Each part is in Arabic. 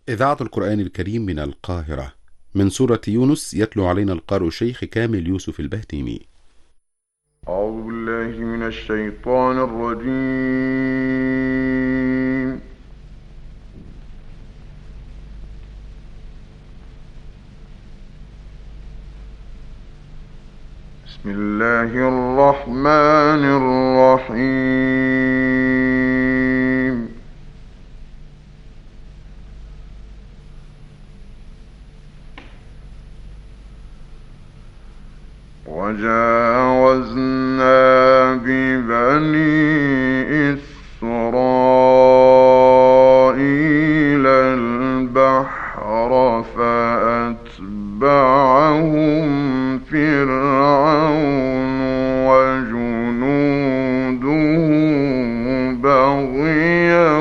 إذاعة القرآن الكريم من القاهرة، من سورة يونس يتلو علينا القارئ الشيخ كامل يوسف البهتيمي. أعوذ بالله من الشيطان الرجيم. بسم الله الرحمن الرحيم. وجاوزنا ببني إسرائيل البحر فأتبعهم فرعون وجنوده بغيا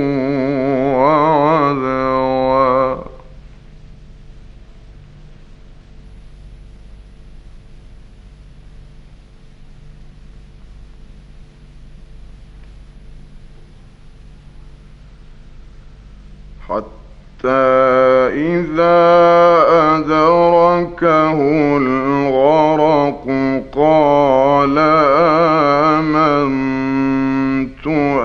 وعدوا. حتى إذا أدركه الغرق قال آمنت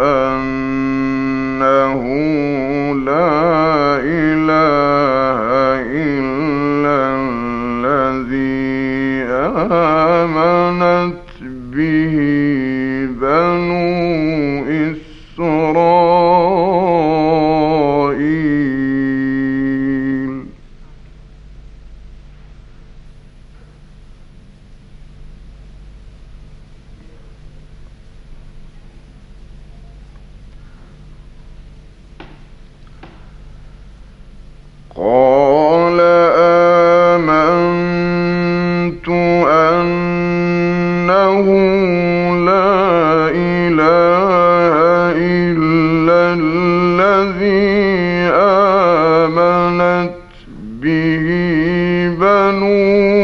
أنه لا إله إلا الذي آمنت به بنو إسرائيل. قال آمنت أنه لا إله إلا الذي آمنت به بنو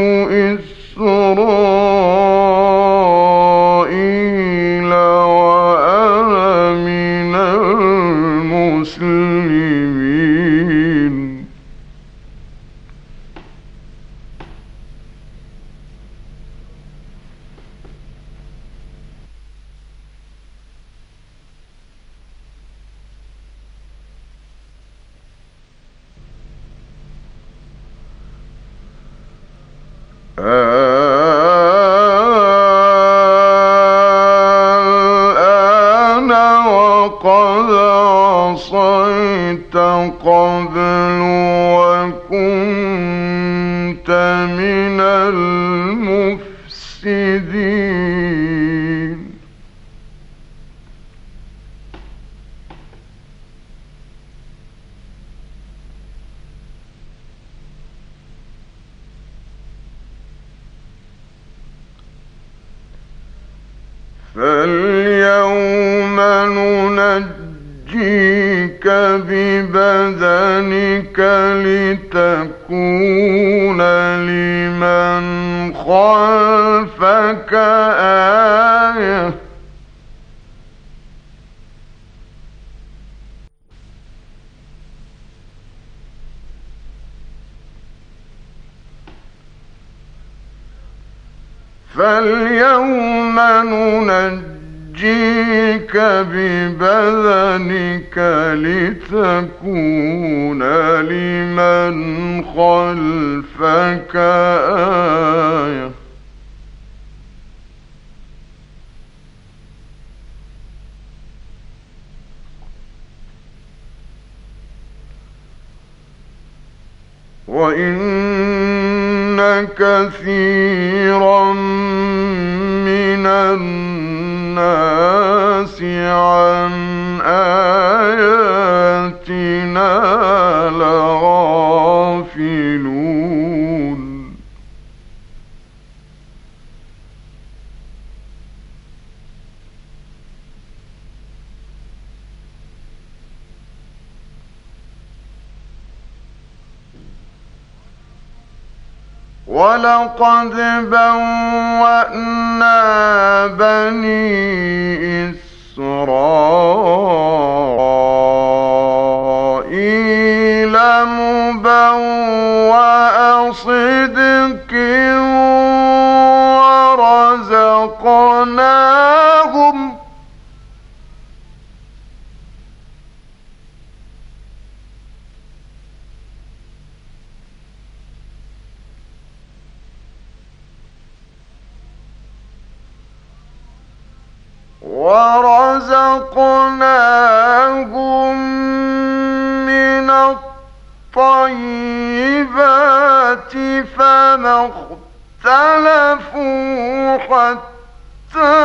إسرائيل وأنا من المسلمين. الآن وقد عصيت قبل وكنت من المفسدين. فاليوم ننجيك ببدنك لتكون لمن خلفك آية. فاليوم ننجيك ببدنك لتكون لمن خلفك آية. وإن كثيرا من الناس عن آياتنا لغافلون. ولقد بوأنا بني إسرائيل مبوأ صدق ورزقناهم من الطيبات فما اختلفوا حتى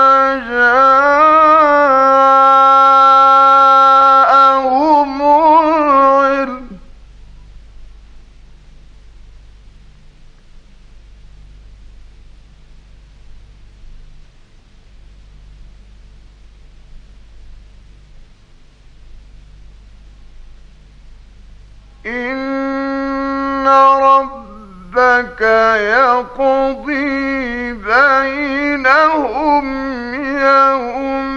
جاءهم العلم إن ربك يقضي بينهم يوم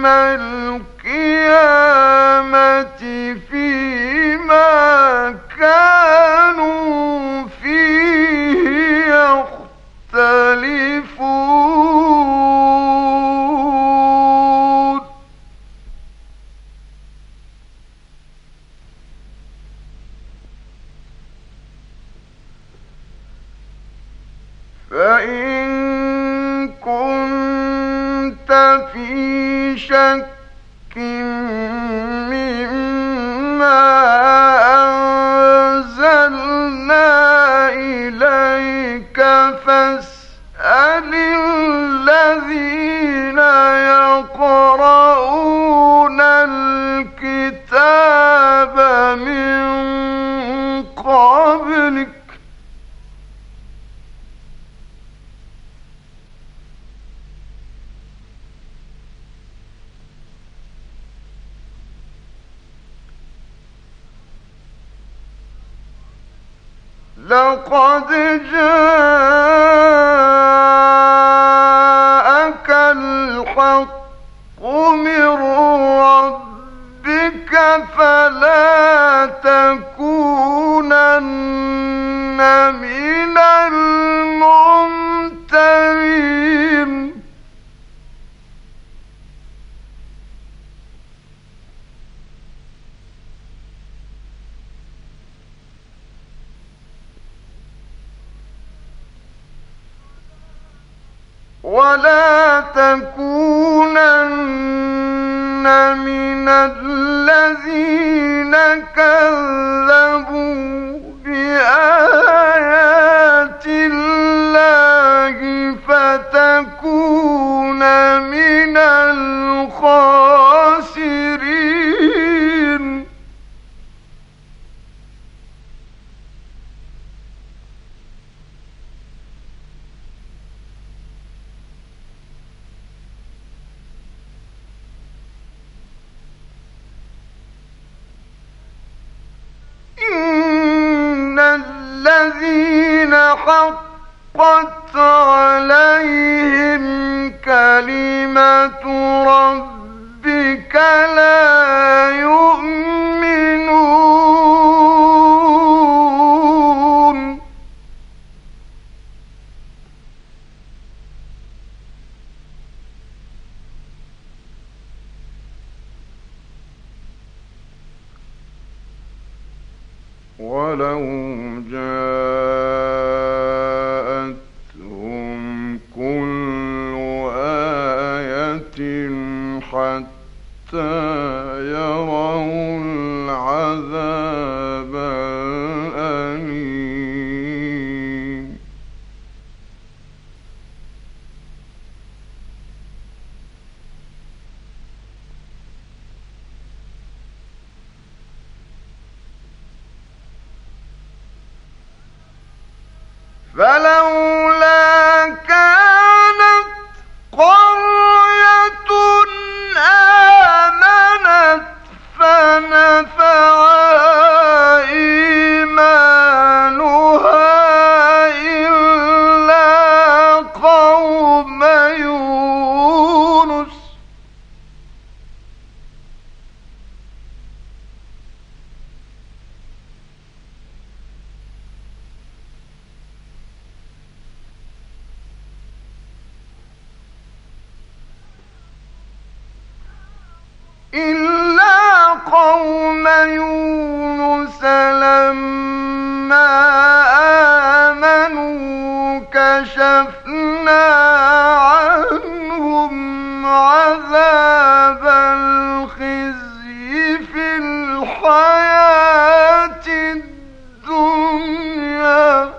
القيامة فيما كانوا فيه يختلفون فإن كنت في شك مما أنزلنا إليك فاسأل الذين يقرؤون الكتاب من قبلك لقد جاءك الحق من ربك فلا تكونن من الممترين ولا تكونن من الذين كذبوا بآيات الله فتكون من الخاسرين إن الذين حقت عليهم كلمة ربك لا يؤمنون ولو جاءتهم كل آية حتى يروا العذاب الأليم فلولا كانت قرية آمنت فنفعها إيمانها إلا قوم يونس يونس لما آمنوا كشفنا عنهم عذاب الخزي في الحياة الدنيا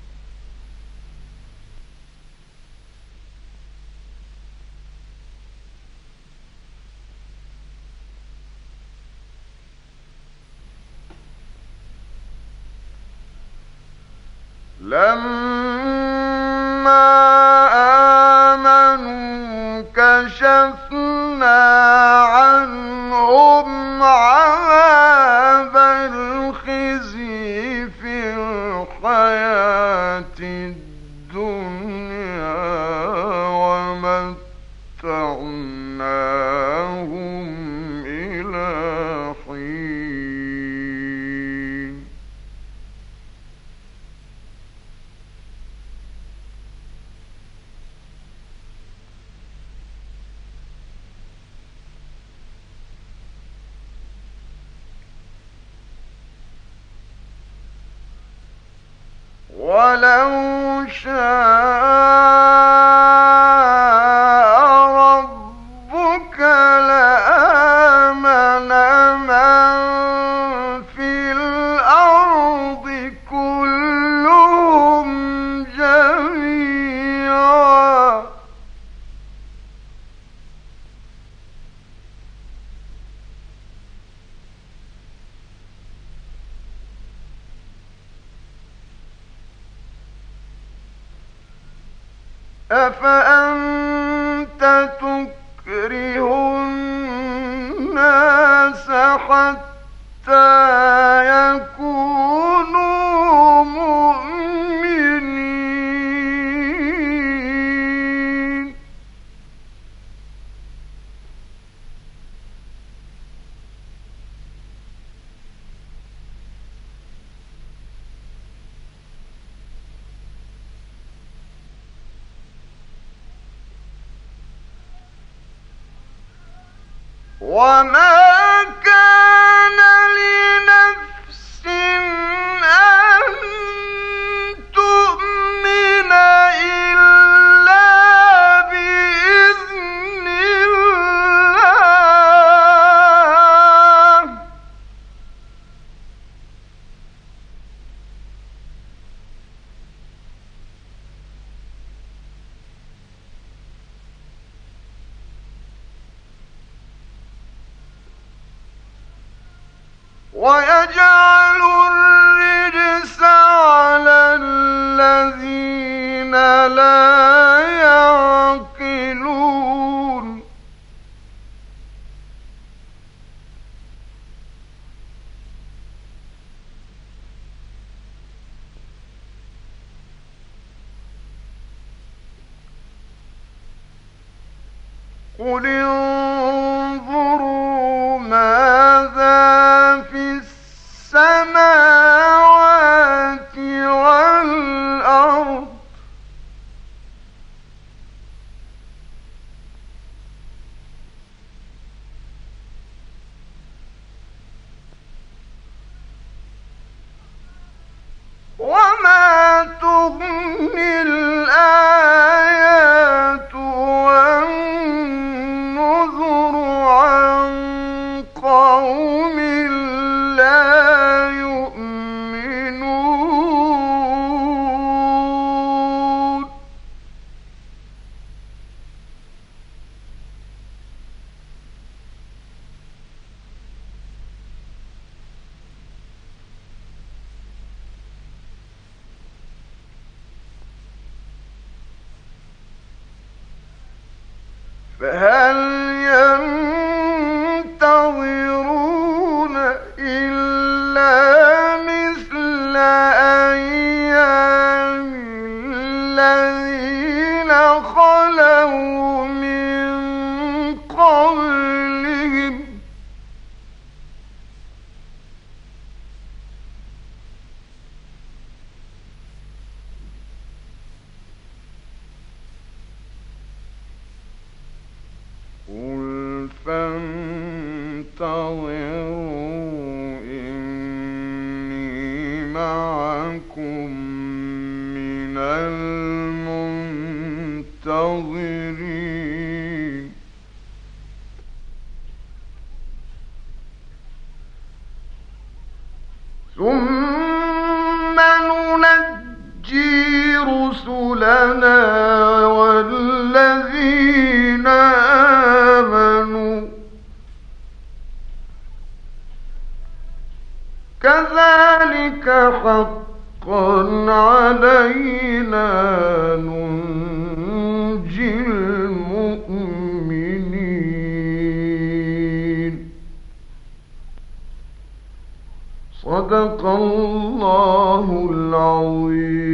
لما آمنوا كشفنا عنهم عذاب الخزي في الحياة الدنيا ومتعناهم إلى حين ولو شاء ربك لآمن من في الأرض كلهم جميعا أفأنت تكره الناس حتى يكونوا مؤمنين وما كان لنفس أن تؤمن إلا بإذن الله ويجعل الرجس على الذين لا يعقلون قل انظروا ماذا في السماوات والأرض وما تغني الآيات والنذر عن قوم لا يؤمنون فهل ينتظرون إلا مثل أيام الذين خلوا من قبلهم قل فانتظروا معكم من المنتظرين ثم ننجي رسلنا والذين آمنوا كذلك حقا علينا ننجي المؤمنين صدق الله العظيم.